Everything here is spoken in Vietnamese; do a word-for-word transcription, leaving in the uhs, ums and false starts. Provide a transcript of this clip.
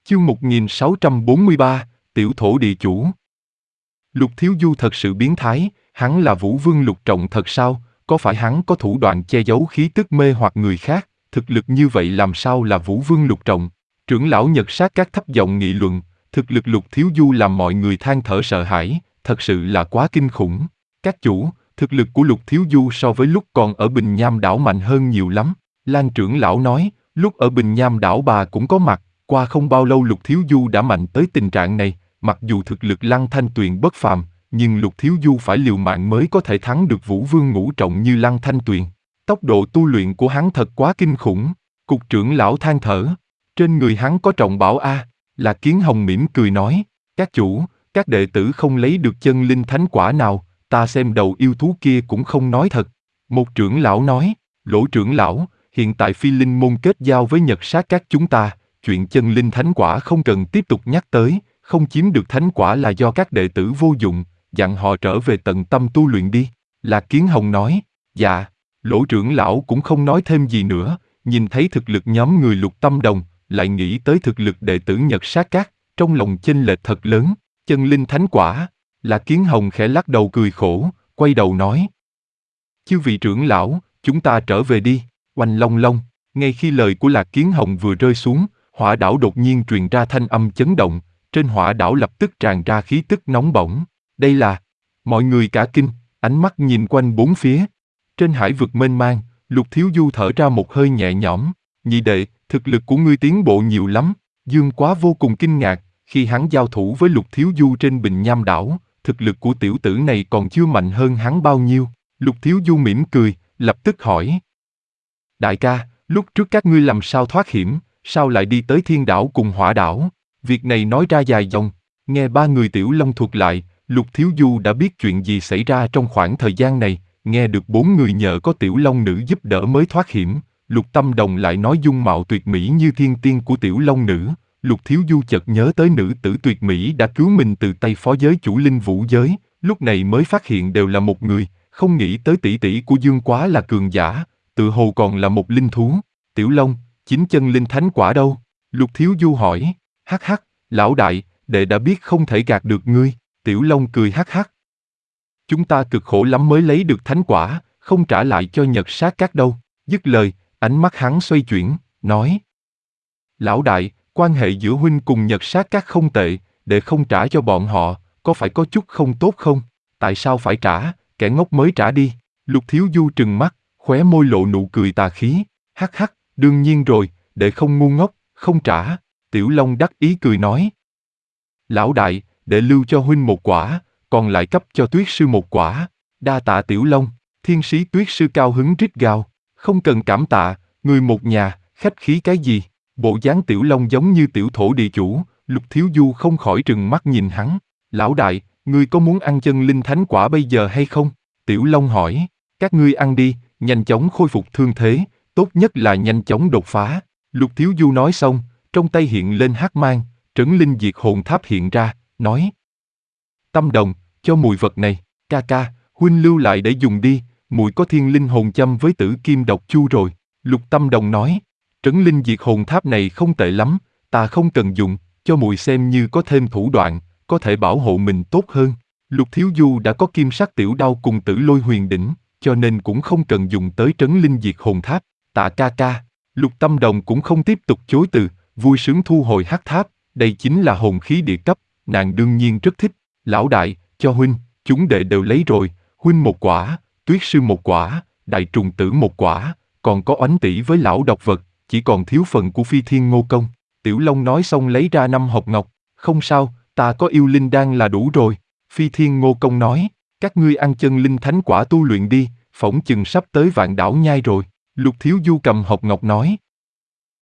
Chương một nghìn sáu trăm bốn mươi ba, Tiểu thổ địa chủ. Lục Thiếu Du thật sự biến thái, hắn là Vũ Vương Lục Trọng thật sao? Có phải hắn có thủ đoạn che giấu khí tức mê hoặc người khác? Thực lực như vậy làm sao là Vũ Vương Lục Trọng? Trưởng lão Nhật Sát Các thấp giọng nghị luận, thực lực Lục Thiếu Du làm mọi người than thở sợ hãi, thật sự là quá kinh khủng. Các chủ, thực lực của Lục Thiếu Du so với lúc còn ở Bình Nham đảo mạnh hơn nhiều lắm. Lan trưởng lão nói, lúc ở Bình Nham đảo bà cũng có mặt. Qua không bao lâu Lục Thiếu Du đã mạnh tới tình trạng này, mặc dù thực lực Lăng Thanh Tuyền bất phàm, nhưng Lục Thiếu Du phải liều mạng mới có thể thắng được Vũ Vương ngũ trọng như Lăng Thanh Tuyền. Tốc độ tu luyện của hắn thật quá kinh khủng. Cục trưởng lão than thở, trên người hắn có trọng bảo a. Là Kiến Hồng mỉm cười nói, các chủ, các đệ tử không lấy được chân linh thánh quả nào, ta xem đầu yêu thú kia cũng không nói thật. Một trưởng lão nói, Lỗ trưởng lão, hiện tại Phi Linh môn kết giao với Nhật Sát Các chúng ta. Chuyện chân linh thánh quả không cần tiếp tục nhắc tới, không chiếm được thánh quả là do các đệ tử vô dụng, dặn họ trở về tận tâm tu luyện đi. Lạc Kiến Hồng nói, dạ. Lỗ trưởng lão cũng không nói thêm gì nữa, nhìn thấy thực lực nhóm người Lục Tâm Đồng, lại nghĩ tới thực lực đệ tử Nhật Sát Các, trong lòng chênh lệch thật lớn. Chân linh thánh quả. Lạc Kiến Hồng khẽ lắc đầu cười khổ, quay đầu nói, chư vị trưởng lão, chúng ta trở về đi. Oanh long long, ngay khi lời của Lạc Kiến Hồng vừa rơi xuống, hỏa đảo đột nhiên truyền ra thanh âm chấn động, trên hỏa đảo lập tức tràn ra khí tức nóng bỏng. Đây là... Mọi người cả kinh, ánh mắt nhìn quanh bốn phía. Trên hải vực mênh mang, Lục Thiếu Du thở ra một hơi nhẹ nhõm. Nhị đệ, thực lực của ngươi tiến bộ nhiều lắm. Dương Quá vô cùng kinh ngạc, khi hắn giao thủ với Lục Thiếu Du trên Bình Nham đảo, thực lực của tiểu tử này còn chưa mạnh hơn hắn bao nhiêu. Lục Thiếu Du mỉm cười, lập tức hỏi. Đại ca, lúc trước các ngươi làm sao thoát hiểm? Sao lại đi tới Thiên đảo cùng Hỏa đảo? Việc này nói ra dài dòng, nghe ba người Tiểu Long thuật lại, Lục Thiếu Du đã biết chuyện gì xảy ra trong khoảng thời gian này, nghe được bốn người nhờ có Tiểu Long nữ giúp đỡ mới thoát hiểm, Lục Tâm Đồng lại nói dung mạo tuyệt mỹ như thiên tiên của Tiểu Long nữ, Lục Thiếu Du chợt nhớ tới nữ tử tuyệt mỹ đã cứu mình từ tay phó giới chủ Linh Vũ giới, lúc này mới phát hiện đều là một người, không nghĩ tới tỷ tỷ của Dương Quá là cường giả, tự hồ còn là một linh thú. Tiểu Long, chính chân linh thánh quả đâu? Lục Thiếu Du hỏi. Hắc hắc, lão đại, đệ đã biết không thể gạt được ngươi. Tiểu Long cười hắc hắc. Chúng ta cực khổ lắm mới lấy được thánh quả, không trả lại cho Nhật Sát Các đâu. Dứt lời, ánh mắt hắn xoay chuyển, nói. Lão đại, quan hệ giữa huynh cùng Nhật Sát Các không tệ, đệ không trả cho bọn họ, có phải có chút không tốt không? Tại sao phải trả, kẻ ngốc mới trả đi. Lục Thiếu Du trừng mắt, khóe môi lộ nụ cười tà khí. Hắc hắc, đương nhiên rồi, đệ không ngu ngốc, không trả. Tiểu Long đắc ý cười nói. Lão đại, đệ lưu cho huynh một quả, còn lại cấp cho Tuyết sư một quả. Đa tạ Tiểu Long. Thiên sĩ Tuyết sư cao hứng rít gào. Không cần cảm tạ, người một nhà, khách khí cái gì? Bộ dáng Tiểu Long giống như tiểu thổ địa chủ, Lục Thiếu Du không khỏi trừng mắt nhìn hắn. Lão đại, ngươi có muốn ăn chân linh thánh quả bây giờ hay không? Tiểu Long hỏi. Các ngươi ăn đi, nhanh chóng khôi phục thương thế, tốt nhất là nhanh chóng đột phá. Lục Thiếu Du nói xong, trong tay hiện lên hắc mang, trấn linh diệt hồn tháp hiện ra, nói. Tâm Đồng, cho mùi vật này, ca ca, huynh lưu lại để dùng đi, mùi có thiên linh hồn châm với tử kim độc chu rồi. Lục Tâm Đồng nói, trấn linh diệt hồn tháp này không tệ lắm, ta không cần dùng, cho mùi xem như có thêm thủ đoạn, có thể bảo hộ mình tốt hơn. Lục Thiếu Du đã có kim sắc tiểu đao cùng tử lôi huyền đỉnh, cho nên cũng không cần dùng tới trấn linh diệt hồn tháp. Tạ ca ca. Lục Tâm Đồng cũng không tiếp tục chối từ, vui sướng thu hồi hắc tháp, đây chính là hồn khí địa cấp, nàng đương nhiên rất thích. Lão đại, cho huynh, chúng đệ đều lấy rồi, huynh một quả, Tuyết sư một quả, đại trùng tử một quả, còn có oánh tỷ với lão độc vật, chỉ còn thiếu phần của Phi Thiên Ngô Công. Tiểu Long nói xong lấy ra năm hộp ngọc, không sao, ta có yêu linh đan là đủ rồi. Phi Thiên Ngô Công nói, các ngươi ăn chân linh thánh quả tu luyện đi, phỏng chừng sắp tới Vạn Đảo Nhai rồi. Lục Thiếu Du cầm hộp ngọc nói,